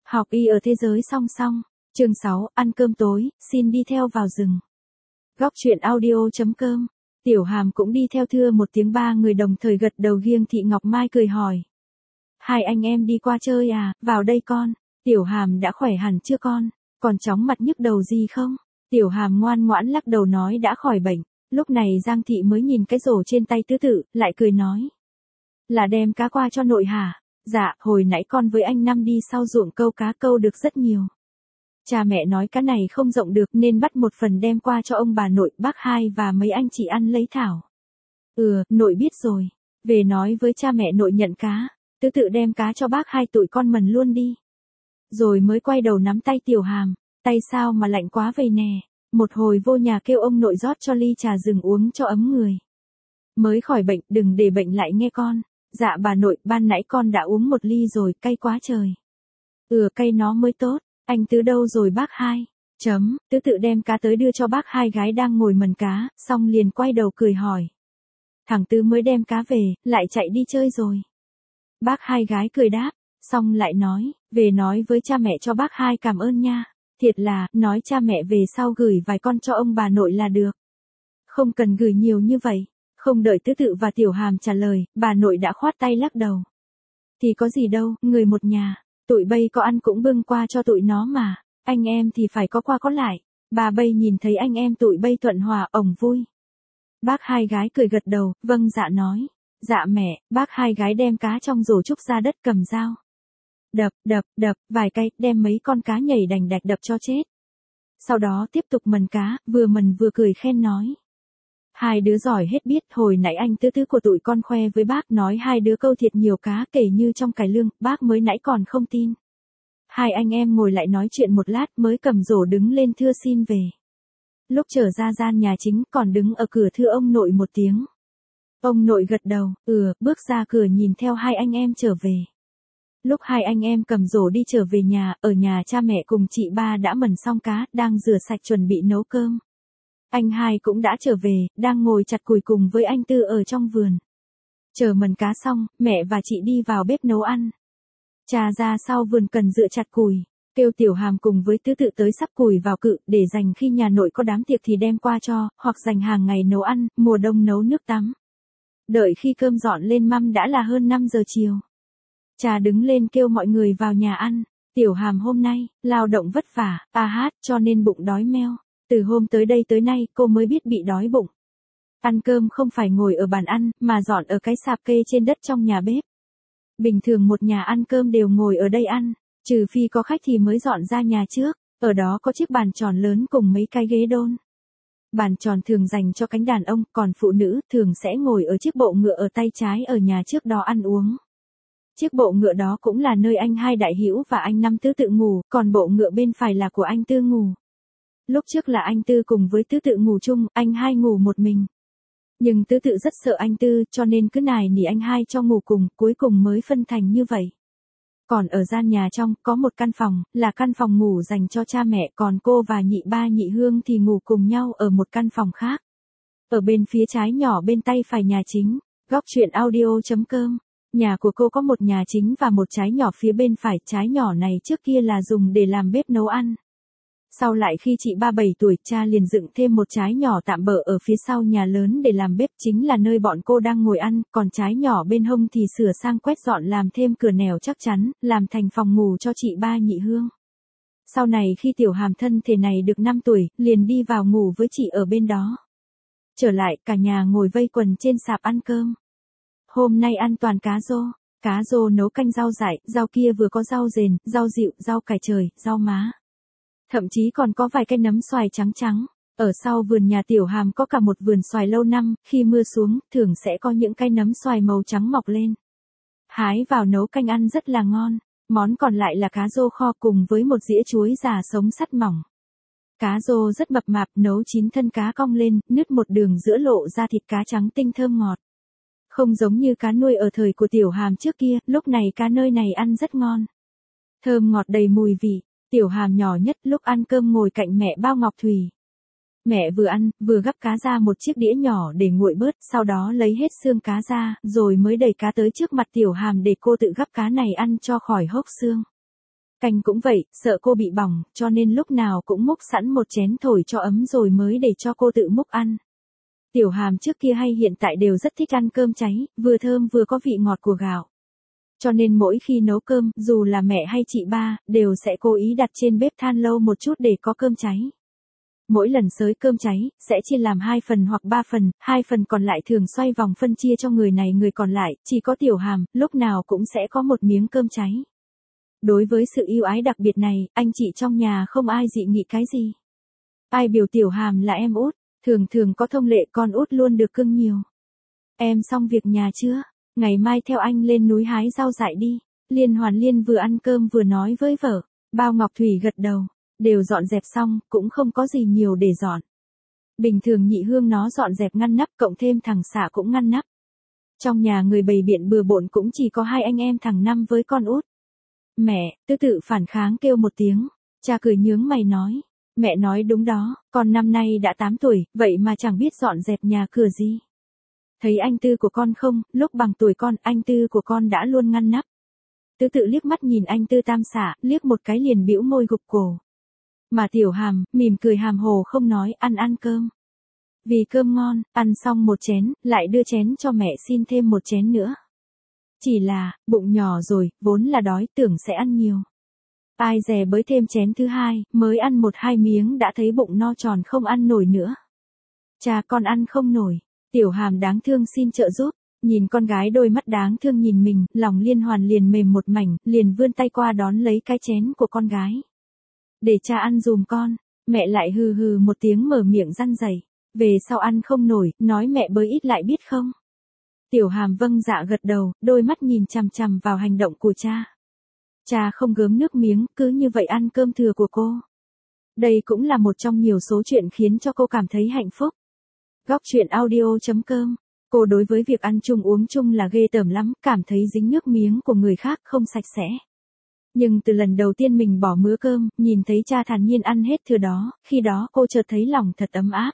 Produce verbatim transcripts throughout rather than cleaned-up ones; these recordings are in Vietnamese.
Học y ở thế giới song song. Chương sáu, ăn cơm tối, xin đi theo vào rừng. Góc truyện audio.com. Tiểu Hàm cũng đi theo thưa một tiếng, ba người đồng thời gật đầu. Giêng Thị Ngọc Mai cười hỏi. Hai anh em đi qua chơi à, vào đây con. Tiểu Hàm đã khỏe hẳn chưa con? Còn chóng mặt nhức đầu gì không? Tiểu Hàm ngoan ngoãn lắc đầu nói đã khỏi bệnh. Lúc này Giang Thị mới nhìn cái rổ trên tay tứ tự, lại cười nói. Là đem cá qua cho nội hả? Dạ, hồi nãy con với anh Năm đi sau ruộng câu cá, câu được rất nhiều. Cha mẹ nói cá này không rộng được nên bắt một phần đem qua cho ông bà nội, bác Hai và mấy anh chị ăn lấy thảo. Ừ, nội biết rồi. Về nói với cha mẹ nội nhận cá, tứ tự đem cá cho bác Hai tụi con mần luôn đi. Rồi mới quay đầu nắm tay Tiểu Hàm, tay sao mà lạnh quá vậy nè. Một hồi vô nhà kêu ông nội rót cho ly trà rừng uống cho ấm người. Mới khỏi bệnh, đừng để bệnh lại nghe con. Dạ bà nội, ban nãy con đã uống một ly rồi, cay quá trời. Ừ, cay nó mới tốt. Anh Tứ đâu rồi bác Hai? Chấm, Tứ tự đem cá tới đưa cho bác Hai gái đang ngồi mần cá, xong liền quay đầu cười hỏi. Thằng Tứ mới đem cá về, lại chạy đi chơi rồi. Bác Hai gái cười đáp, xong lại nói, về nói với cha mẹ cho bác Hai cảm ơn nha. Thiệt là, nói cha mẹ về sau gửi vài con cho ông bà nội là được. Không cần gửi nhiều như vậy. Không đợi Tứ tự và Tiểu Hàm trả lời, bà nội đã khoát tay lắc đầu. Thì có gì đâu, người một nhà, tụi bây có ăn cũng bưng qua cho tụi nó mà, anh em thì phải có qua có lại. Bà bây nhìn thấy anh em tụi bây thuận hòa, ổng vui. Bác Hai gái cười gật đầu, vâng dạ nói. Dạ mẹ, bác Hai gái đem cá trong rổ trúc ra đất, cầm dao. Đập, đập, đập, vài cái, đem mấy con cá nhảy đành đạch đập cho chết. Sau đó tiếp tục mần cá, vừa mần vừa cười khen nói. Hai đứa giỏi hết biết, hồi nãy anh Tứ Tứ của tụi con khoe với bác nói hai đứa câu thiệt nhiều cá kể như trong cải lương, bác mới nãy còn không tin. Hai anh em ngồi lại nói chuyện một lát mới cầm rổ đứng lên thưa xin về. Lúc trở ra gian nhà chính còn đứng ở cửa thưa ông nội một tiếng. Ông nội gật đầu, ừ, bước ra cửa nhìn theo hai anh em trở về. Lúc hai anh em cầm rổ đi trở về nhà, ở nhà cha mẹ cùng chị ba đã mần xong cá, đang rửa sạch chuẩn bị nấu cơm. Anh Hai cũng đã trở về, đang ngồi chặt củi cùng với anh Tư ở trong vườn. Chờ mần cá xong, mẹ và chị đi vào bếp nấu ăn. Cha ra sau vườn cần dựa chặt củi, kêu Tiểu Hàm cùng với Tứ tự tới sắp củi vào cự để dành khi nhà nội có đám tiệc thì đem qua cho, hoặc dành hàng ngày nấu ăn, mùa đông nấu nước tắm. Đợi khi cơm dọn lên mâm đã là hơn năm giờ chiều. Cha đứng lên kêu mọi người vào nhà ăn. Tiểu Hàm hôm nay, lao động vất vả, a hát, cho nên bụng đói meo. Từ hôm tới đây tới nay, cô mới biết bị đói bụng. Ăn cơm không phải ngồi ở bàn ăn, mà dọn ở cái sạp kê trên đất trong nhà bếp. Bình thường một nhà ăn cơm đều ngồi ở đây ăn, trừ phi có khách thì mới dọn ra nhà trước. Ở đó có chiếc bàn tròn lớn cùng mấy cái ghế đôn. Bàn tròn thường dành cho cánh đàn ông, còn phụ nữ thường sẽ ngồi ở chiếc bộ ngựa ở tay trái ở nhà trước đó ăn uống. Chiếc bộ ngựa đó cũng là nơi anh Hai Đại Hữu và anh Năm Tứ tự ngủ, còn bộ ngựa bên phải là của anh Tư ngủ. Lúc trước là anh Tư cùng với Tứ tự ngủ chung, anh Hai ngủ một mình. Nhưng Tứ tự rất sợ anh Tư, cho nên cứ nài nỉ anh Hai cho ngủ cùng, cuối cùng mới phân thành như vậy. Còn ở gian nhà trong, có một căn phòng, là căn phòng ngủ dành cho cha mẹ, còn cô và nhị ba nhị Hương thì ngủ cùng nhau ở một căn phòng khác. Ở bên phía trái nhỏ bên tay phải nhà chính, góc truyện audio.com. Nhà của cô có một nhà chính và một trái nhỏ phía bên phải, trái nhỏ này trước kia là dùng để làm bếp nấu ăn. Sau lại khi chị ba bảy tuổi, cha liền dựng thêm một trái nhỏ tạm bợ ở phía sau nhà lớn để làm bếp, chính là nơi bọn cô đang ngồi ăn, còn trái nhỏ bên hông thì sửa sang quét dọn làm thêm cửa nẻo chắc chắn, làm thành phòng ngủ cho chị ba nhị Hương. Sau này khi Tiểu Hàm thân thể này được năm tuổi, liền đi vào ngủ với chị ở bên đó. Trở lại, cả nhà ngồi vây quần trên sạp ăn cơm. Hôm nay ăn toàn cá rô, cá rô nấu canh rau dại, rau kia vừa có rau dền, rau dịu, rau cải trời, rau má. Thậm chí còn có vài cái nấm xoài trắng trắng. Ở sau vườn nhà Tiểu Hàm có cả một vườn xoài lâu năm, khi mưa xuống, thường sẽ có những cái nấm xoài màu trắng mọc lên. Hái vào nấu canh ăn rất là ngon. Món còn lại là cá rô kho cùng với một dĩa chuối già sống sắt mỏng. Cá rô rất mập mạp, nấu chín thân cá cong lên, nứt một đường giữa lộ ra thịt cá trắng tinh thơm ngọt. Không giống như cá nuôi ở thời của Tiểu Hàm trước kia, lúc này cá nơi này ăn rất ngon. Thơm ngọt đầy mùi vị. Tiểu Hàm nhỏ nhất lúc ăn cơm ngồi cạnh mẹ bao Ngọc Thủy. Mẹ vừa ăn, vừa gắp cá ra một chiếc đĩa nhỏ để nguội bớt, sau đó lấy hết xương cá ra, rồi mới đẩy cá tới trước mặt Tiểu Hàm để cô tự gắp cá này ăn cho khỏi hốc xương. Canh cũng vậy, sợ cô bị bỏng, cho nên lúc nào cũng múc sẵn một chén thổi cho ấm rồi mới để cho cô tự múc ăn. Tiểu Hàm trước kia hay hiện tại đều rất thích ăn cơm cháy, vừa thơm vừa có vị ngọt của gạo. Cho nên mỗi khi nấu cơm, dù là mẹ hay chị ba, đều sẽ cố ý đặt trên bếp than lâu một chút để có cơm cháy. Mỗi lần xới cơm cháy, sẽ chia làm hai phần hoặc ba phần, hai phần còn lại thường xoay vòng phân chia cho người này người còn lại, chỉ có Tiểu Hàm, lúc nào cũng sẽ có một miếng cơm cháy. Đối với sự yêu ái đặc biệt này, anh chị trong nhà không ai dị nghị cái gì. Ai biểu Tiểu Hàm là em út, thường thường có thông lệ con út luôn được cưng nhiều. Em xong việc nhà chưa? Ngày mai theo anh lên núi hái rau dại đi. Liên Hoàn Liên vừa ăn cơm vừa nói với vợ. Bao Ngọc Thủy gật đầu. Đều dọn dẹp xong, cũng không có gì nhiều để dọn. Bình thường nhị hương nó dọn dẹp ngăn nắp, cộng thêm thằng xạ cũng ngăn nắp. Trong nhà người bày biện bừa bộn cũng chỉ có hai anh em thằng Năm với con út. Mẹ, Tư Tự phản kháng kêu một tiếng. Cha cười nhướng mày nói. Mẹ nói đúng đó, con năm nay đã tám tuổi, vậy mà chẳng biết dọn dẹp nhà cửa gì. Thấy anh Tư của con không, lúc bằng tuổi con, anh Tư của con đã luôn ngăn nắp. Tư Tự liếc mắt nhìn anh Tư Tam xạ, liếc một cái liền bĩu môi gục cổ. Mà Tiểu Hàm, mỉm cười hàm hồ không nói, ăn ăn cơm. Vì cơm ngon, ăn xong một chén, lại đưa chén cho mẹ xin thêm một chén nữa. Chỉ là, bụng nhỏ rồi, vốn là đói, tưởng sẽ ăn nhiều. Ai dè bới thêm chén thứ hai, mới ăn một hai miếng đã thấy bụng no tròn không ăn nổi nữa. Cha con ăn không nổi. Tiểu Hàm đáng thương xin trợ giúp, nhìn con gái đôi mắt đáng thương nhìn mình, lòng Liên Hoàn liền mềm một mảnh, liền vươn tay qua đón lấy cái chén của con gái. Để cha ăn dùm con, mẹ lại hừ hừ một tiếng mở miệng răn rẩy, về sau ăn không nổi, nói mẹ bới ít lại biết không. Tiểu Hàm vâng dạ gật đầu, đôi mắt nhìn chằm chằm vào hành động của cha. Cha không gớm nước miếng, cứ như vậy ăn cơm thừa của cô. Đây cũng là một trong nhiều số chuyện khiến cho cô cảm thấy hạnh phúc. Góc truyện audio chấm com. Cô đối với việc ăn chung uống chung là ghê tởm lắm, cảm thấy dính nước miếng của người khác không sạch sẽ. Nhưng từ lần đầu tiên mình bỏ mứa cơm, nhìn thấy cha thản nhiên ăn hết thừa đó, khi đó cô chợt thấy lòng thật ấm áp.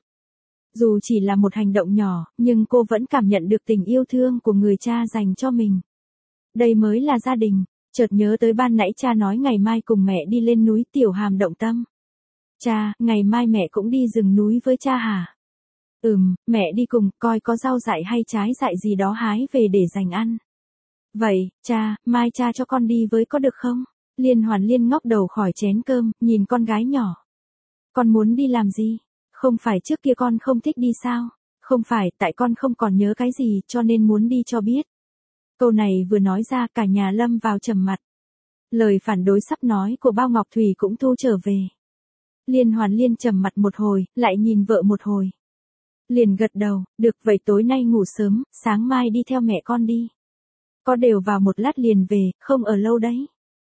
Dù chỉ là một hành động nhỏ, nhưng cô vẫn cảm nhận được tình yêu thương của người cha dành cho mình. Đây mới là gia đình. Chợt nhớ tới ban nãy cha nói ngày mai cùng mẹ đi lên núi, Tiểu Hàm động tâm. Cha, ngày mai mẹ cũng đi rừng núi với cha hả? Ừm, mẹ đi cùng, coi có rau dại hay trái dại gì đó hái về để dành ăn. Vậy, cha, mai cha cho con đi với có được không? Liên Hoàn Liên ngóc đầu khỏi chén cơm, nhìn con gái nhỏ. Con muốn đi làm gì? Không phải trước kia con không thích đi sao? Không phải, tại con không còn nhớ cái gì cho nên muốn đi cho biết. Câu này vừa nói ra cả nhà lâm vào trầm mặt. Lời phản đối sắp nói của Bao Ngọc Thủy cũng thu trở về. Liên Hoàn Liên trầm mặt một hồi, lại nhìn vợ một hồi. Liền gật đầu, được vậy tối nay ngủ sớm, sáng mai đi theo mẹ con đi. Có đều vào một lát liền về, không ở lâu đấy.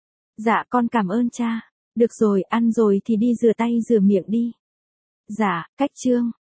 Dạ con cảm ơn cha. Được rồi, ăn rồi thì đi rửa tay rửa miệng đi. Dạ, cách chương.